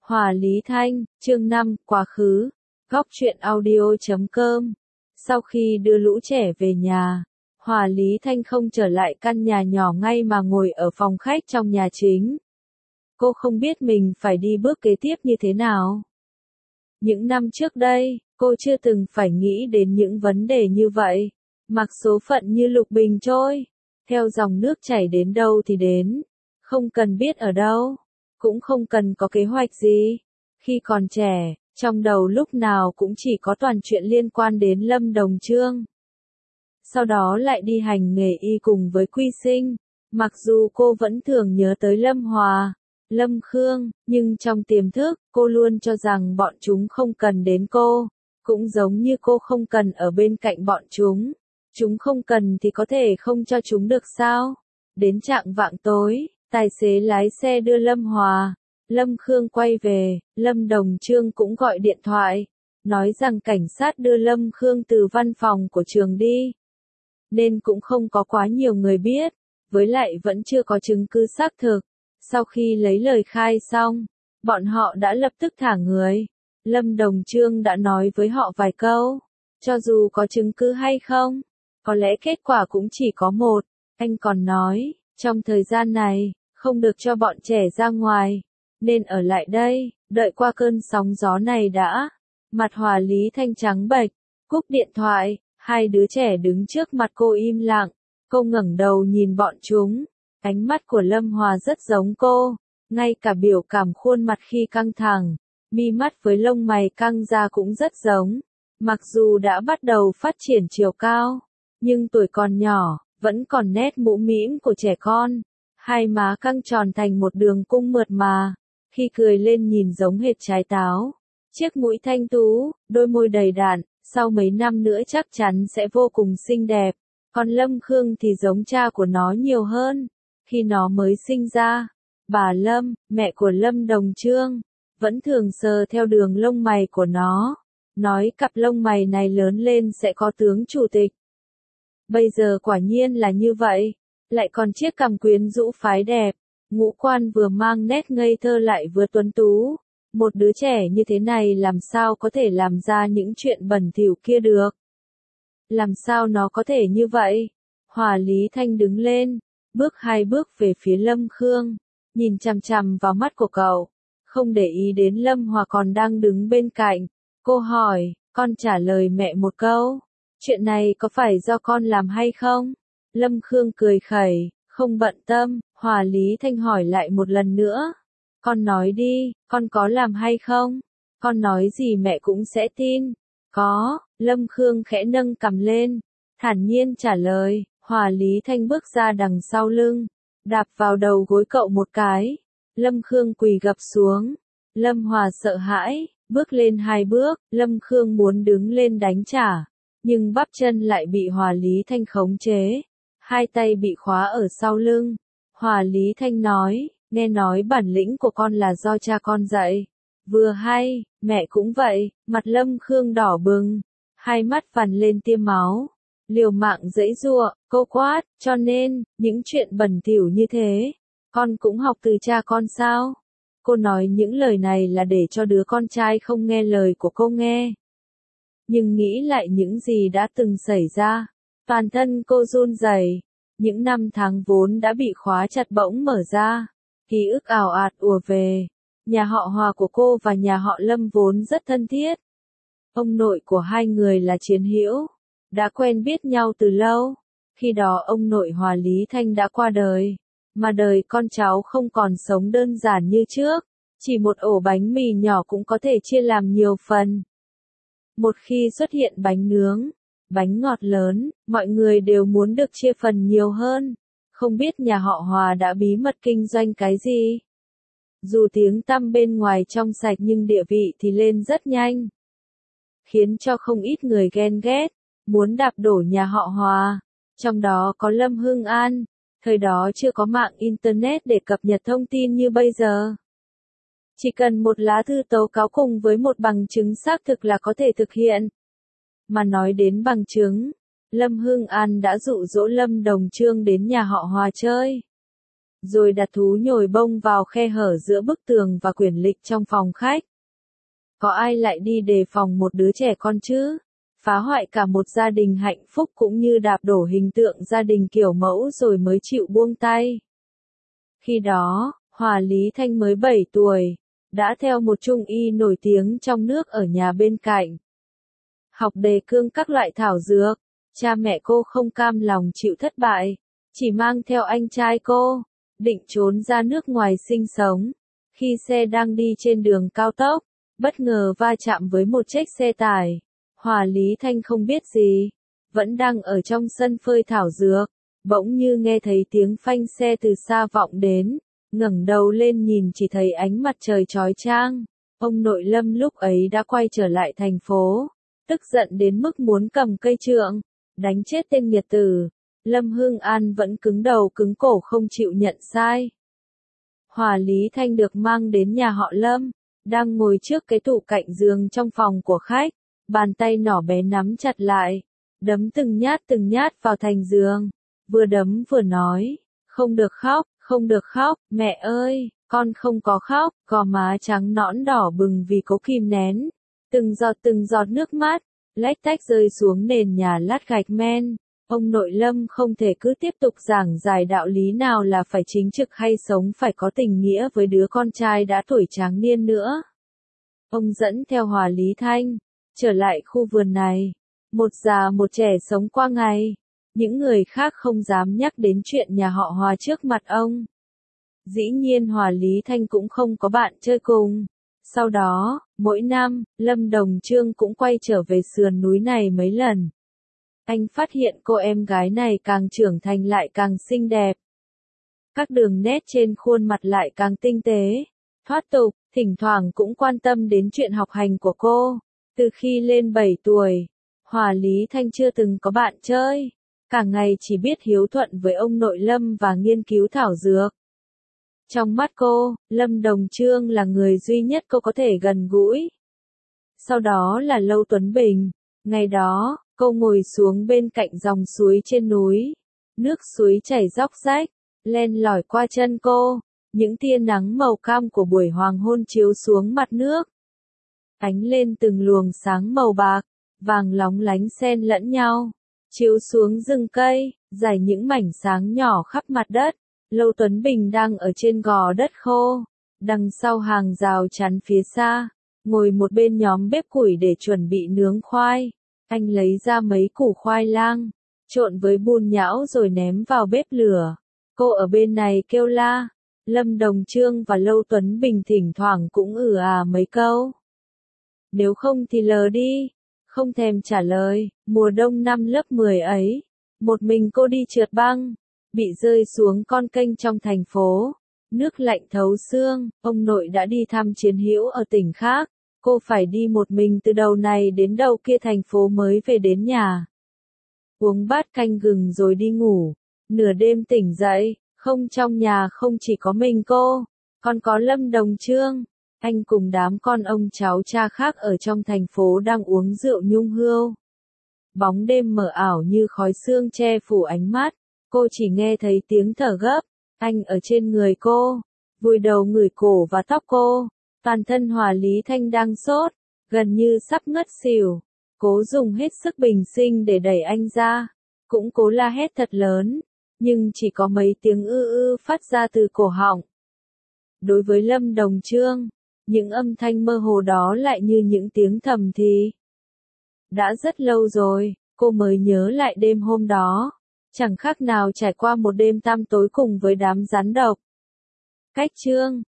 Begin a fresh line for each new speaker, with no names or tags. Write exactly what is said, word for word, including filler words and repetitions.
Hòa Lý Thanh, chương năm, quá khứ. Góc truyện audio chấm com. Sau khi đưa lũ trẻ về nhà, Hòa Lý Thanh không trở lại căn nhà nhỏ ngay mà ngồi ở phòng khách trong nhà chính. Cô không biết mình phải đi bước kế tiếp như thế nào. Những năm trước đây, cô chưa từng phải nghĩ đến những vấn đề như vậy. Mặc số phận như lục bình trôi, theo dòng nước chảy đến đâu thì đến, không cần biết ở đâu, cũng không cần có kế hoạch gì. Khi còn trẻ, trong đầu lúc nào cũng chỉ có toàn chuyện liên quan đến Lâm Đồng Chương. Sau đó lại đi hành nghề y cùng với Quy Sinh, mặc dù cô vẫn thường nhớ tới Lâm Hòa, Lâm Khương, nhưng trong tiềm thức, cô luôn cho rằng bọn chúng không cần đến cô, cũng giống như cô không cần ở bên cạnh bọn chúng. Chúng không cần thì có thể không cho chúng được sao? Đến chạng vạng tối, tài xế lái xe đưa Lâm Hòa, Lâm Khương quay về, Lâm Đồng Chương cũng gọi điện thoại, nói rằng cảnh sát đưa Lâm Khương từ văn phòng của trường đi. Nên cũng không có quá nhiều người biết, với lại vẫn chưa có chứng cứ xác thực. Sau khi lấy lời khai xong, bọn họ đã lập tức thả người. Lâm Đồng Chương đã nói với họ vài câu, cho dù có chứng cứ hay không, có lẽ kết quả cũng chỉ có một. Anh còn nói, trong thời gian này, không được cho bọn trẻ ra ngoài, nên ở lại đây, đợi qua cơn sóng gió này đã. Mặt Hòa Lý Thanh trắng bệch, cúp điện thoại, hai đứa trẻ đứng trước mặt cô im lặng, cô ngẩng đầu nhìn bọn chúng, ánh mắt của Lâm Hòa rất giống cô, ngay cả biểu cảm khuôn mặt khi căng thẳng, mi mắt với lông mày căng ra cũng rất giống, mặc dù đã bắt đầu phát triển chiều cao, nhưng tuổi còn nhỏ, vẫn còn nét mũm mĩm của trẻ con, hai má căng tròn thành một đường cung mượt mà, khi cười lên nhìn giống hệt trái táo, chiếc mũi thanh tú, đôi môi đầy đặn, sau mấy năm nữa chắc chắn sẽ vô cùng xinh đẹp, còn Lâm Khương thì giống cha của nó nhiều hơn, khi nó mới sinh ra, bà Lâm, mẹ của Lâm Đồng Chương, vẫn thường sờ theo đường lông mày của nó, nói cặp lông mày này lớn lên sẽ có tướng chủ tịch. Bây giờ quả nhiên là như vậy, lại còn chiếc cằm quyến rũ phái đẹp, ngũ quan vừa mang nét ngây thơ lại vừa tuấn tú. Một đứa trẻ như thế này làm sao có thể làm ra những chuyện bẩn thỉu kia được? Làm sao nó có thể như vậy? Hòa Lý Thanh đứng lên, bước hai bước về phía Lâm Khương, nhìn chằm chằm vào mắt của cậu, không để ý đến Lâm Hòa còn đang đứng bên cạnh. Cô hỏi, con trả lời mẹ một câu, chuyện này có phải do con làm hay không? Lâm Khương cười khẩy, không bận tâm. Hòa Lý Thanh hỏi lại một lần nữa, con nói đi, con có làm hay không? Con nói gì mẹ cũng sẽ tin. Có, Lâm Khương khẽ nâng cằm lên, thản nhiên trả lời. Hòa Lý Thanh bước ra đằng sau lưng, đạp vào đầu gối cậu một cái. Lâm Khương quỳ gập xuống. Lâm Hòa sợ hãi, bước lên hai bước. Lâm Khương muốn đứng lên đánh trả, nhưng bắp chân lại bị Hòa Lý Thanh khống chế, hai tay bị khóa ở sau lưng. Hòa Lý Thanh nói, nghe nói bản lĩnh của con là do cha con dạy. Vừa hay, mẹ cũng vậy. Mặt Lâm Khương đỏ bừng, hai mắt phằn lên tiêm máu, liều mạng giãy giụa. Cô quát, cho nên, những chuyện bẩn thỉu như thế, con cũng học từ cha con sao? Cô nói những lời này là để cho đứa con trai không nghe lời của cô nghe. Nhưng nghĩ lại những gì đã từng xảy ra, toàn thân cô run rẩy. Những năm tháng vốn đã bị khóa chặt bỗng mở ra, ký ức ào ạt ùa về. Nhà họ Hòa của cô và nhà họ Lâm vốn rất thân thiết. Ông nội của hai người là chiến hữu, đã quen biết nhau từ lâu. Khi đó ông nội Hòa Lý Thanh đã qua đời, mà đời con cháu không còn sống đơn giản như trước, chỉ một ổ bánh mì nhỏ cũng có thể chia làm nhiều phần. Một khi xuất hiện bánh nướng, bánh ngọt lớn, mọi người đều muốn được chia phần nhiều hơn. Không biết nhà họ Hòa đã bí mật kinh doanh cái gì? Dù tiếng tăm bên ngoài trong sạch nhưng địa vị thì lên rất nhanh, khiến cho không ít người ghen ghét, muốn đạp đổ nhà họ Hòa. Trong đó có Lâm Hưng An, thời đó chưa có mạng Internet để cập nhật thông tin như bây giờ. Chỉ cần một lá thư tố cáo cùng với một bằng chứng xác thực là có thể thực hiện. Mà nói đến bằng chứng, Lâm Hưng An đã dụ dỗ Lâm Đồng Chương đến nhà họ Hòa chơi. rồi đặt thú nhồi bông vào khe hở giữa bức tường và quyển lịch trong phòng khách. Có ai lại đi đề phòng một đứa trẻ con chứ? Phá hoại cả một gia đình hạnh phúc cũng như đạp đổ hình tượng gia đình kiểu mẫu rồi mới chịu buông tay. Khi đó, Hòa Lý Thanh mới bảy tuổi, đã theo một trung y nổi tiếng trong nước ở nhà bên cạnh. Học đề cương các loại thảo dược, cha mẹ cô không cam lòng chịu thất bại, chỉ mang theo anh trai cô, định trốn ra nước ngoài sinh sống. Khi xe đang đi trên đường cao tốc, bất ngờ va chạm với một chiếc xe tải. Hòa Lý Thanh không biết gì, vẫn đang ở trong sân phơi thảo dược, bỗng như nghe thấy tiếng phanh xe từ xa vọng đến, ngẩng đầu lên nhìn chỉ thấy ánh mặt trời chói chang. Ông nội Lâm lúc ấy đã quay trở lại thành phố, tức giận đến mức muốn cầm cây trượng, đánh chết tên nghiệt tử. Lâm Hương An vẫn cứng đầu cứng cổ không chịu nhận sai. Hòa Lý Thanh được mang đến nhà họ Lâm, đang ngồi trước cái tủ cạnh giường trong phòng của khách, bàn tay nhỏ bé nắm chặt lại, đấm từng nhát từng nhát vào thành giường, vừa đấm vừa nói, không được khóc, không được khóc, mẹ ơi, con không có khóc, gò má trắng nõn đỏ bừng vì cố kìm nén, từng giọt từng giọt nước mắt, lách tách rơi xuống nền nhà lát gạch men. Ông nội Lâm không thể cứ tiếp tục giảng giải đạo lý nào là phải chính trực hay sống phải có tình nghĩa với đứa con trai đã tuổi tráng niên nữa. Ông dẫn theo Hòa Lý Thanh, trở lại khu vườn này. Một già một trẻ sống qua ngày. Những người khác không dám nhắc đến chuyện nhà họ Hòa trước mặt ông. Dĩ nhiên Hòa Lý Thanh cũng không có bạn chơi cùng. Sau đó, mỗi năm, Lâm Đồng Trương cũng quay trở về sườn núi này mấy lần. Anh phát hiện cô em gái này càng trưởng thành lại càng xinh đẹp. Các đường nét trên khuôn mặt lại càng tinh tế, thoát tục, thỉnh thoảng cũng quan tâm đến chuyện học hành của cô. Từ khi lên bảy tuổi, Hòa Lý Thanh chưa từng có bạn chơi, cả ngày chỉ biết hiếu thuận với ông nội Lâm và nghiên cứu thảo dược. Trong mắt cô, Lâm Đồng Trương là người duy nhất cô có thể gần gũi. Sau đó là Lâu Tuấn Bình. Ngày đó, cô ngồi xuống bên cạnh dòng suối trên núi. Nước suối chảy róc rách, len lỏi qua chân cô. Những tia nắng màu cam của buổi hoàng hôn chiếu xuống mặt nước. Ánh lên từng luồng sáng màu bạc, vàng lóng lánh xen lẫn nhau. Chiếu xuống rừng cây, rải những mảnh sáng nhỏ khắp mặt đất. Lâu Tuấn Bình đang ở trên gò đất khô. Đằng sau hàng rào chắn phía xa, ngồi một bên nhóm bếp củi để chuẩn bị nướng khoai. Anh lấy ra mấy củ khoai lang, trộn với bùn nhão rồi ném vào bếp lửa. Cô ở bên này kêu la. Lâm Đồng Trương và Lâu Tuấn Bình thỉnh thoảng cũng ừ à mấy câu. Nếu không thì lờ đi. Không thèm trả lời. Mùa đông năm lớp mười ấy, một mình cô đi trượt băng, bị rơi xuống con kênh trong thành phố. Nước lạnh thấu xương, ông nội đã đi thăm chiến hữu ở tỉnh khác. Cô phải đi một mình từ đầu này đến đầu kia thành phố mới về đến nhà. Uống bát canh gừng rồi đi ngủ. Nửa đêm tỉnh dậy, không trong nhà không chỉ có mình cô, còn có Lâm Đồng Trương. Anh cùng đám con ông cháu cha khác ở trong thành phố đang uống rượu nhung hươu. Bóng đêm mờ ảo như khói sương che phủ ánh mắt. Cô chỉ nghe thấy tiếng thở gấp. Anh ở trên người cô, vùi đầu ngửi cổ và tóc cô. Toàn thân Hòa Lý Thanh đang sốt, gần như sắp ngất xỉu. Cố dùng hết sức bình sinh để đẩy anh ra. Cũng cố la hét thật lớn, nhưng chỉ có mấy tiếng ư ư phát ra từ cổ họng. Đối với Lâm Đồng Trương, những âm thanh mơ hồ đó lại như những tiếng thầm thì. Đã rất lâu rồi, cô mới nhớ lại đêm hôm đó. Chẳng khác nào trải qua một đêm tăm tối cùng với đám rắn độc. Cách chương